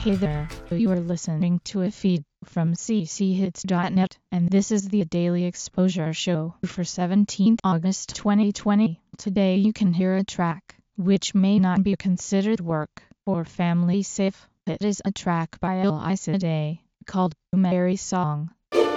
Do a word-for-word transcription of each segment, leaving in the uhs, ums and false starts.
Hey there, you are listening to a feed from c c hits dot net, and this is the Daily Exposure Show for seventeenth August twenty twenty. Today you can hear a track which may not be considered work or family safe. It is a track by Elisa Day called Merry Song.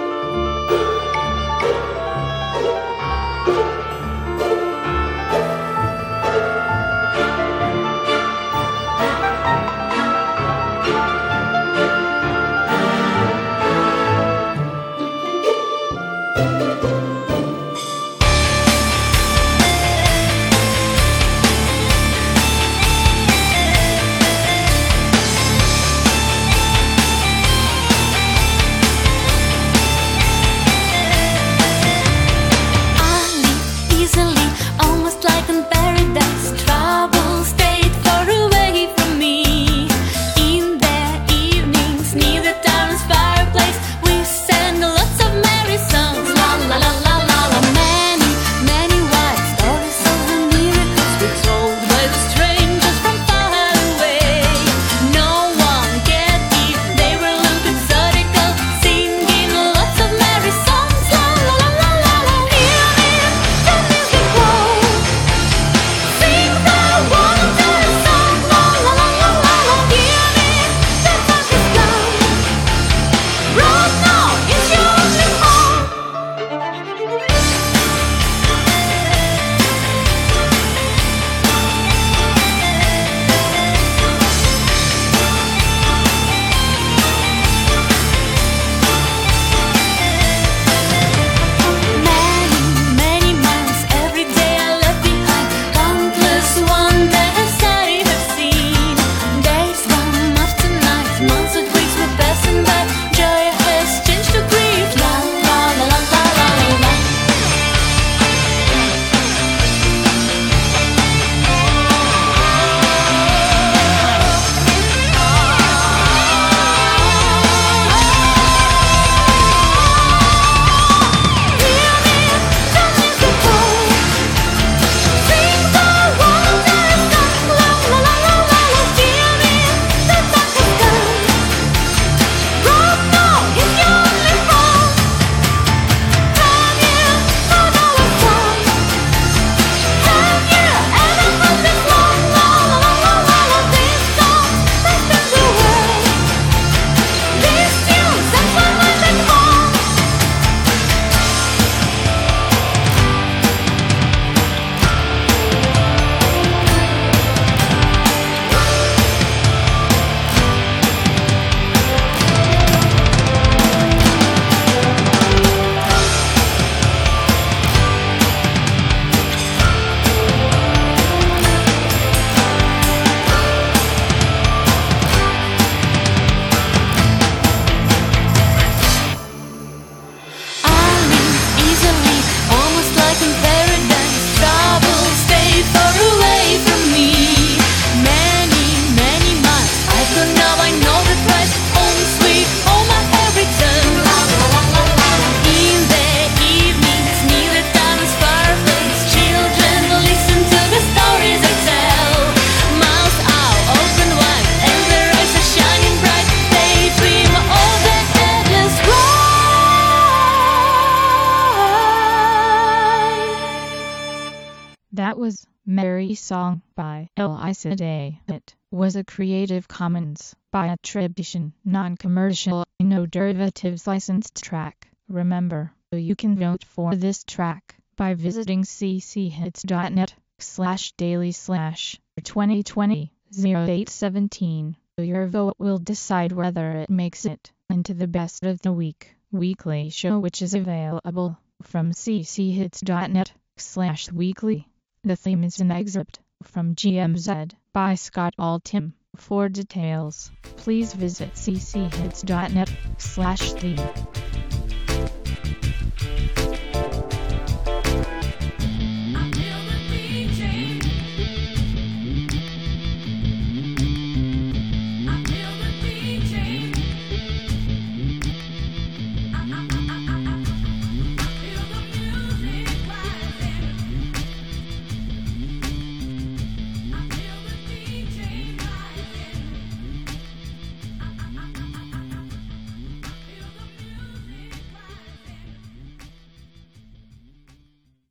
That was Merry Song by Elisa Day. It was a Creative Commons by attribution, non-commercial, no derivatives licensed track. Remember, you can vote for this track by visiting c c hits dot net slash daily slash twenty twenty oh eight seventeen. Your vote will decide whether it makes it into the best of the week weekly show, which is available from c c hits dot net slash weekly. The theme is an excerpt from G M Z by Scott Altham. For details, please visit c c hits dot net slash theme.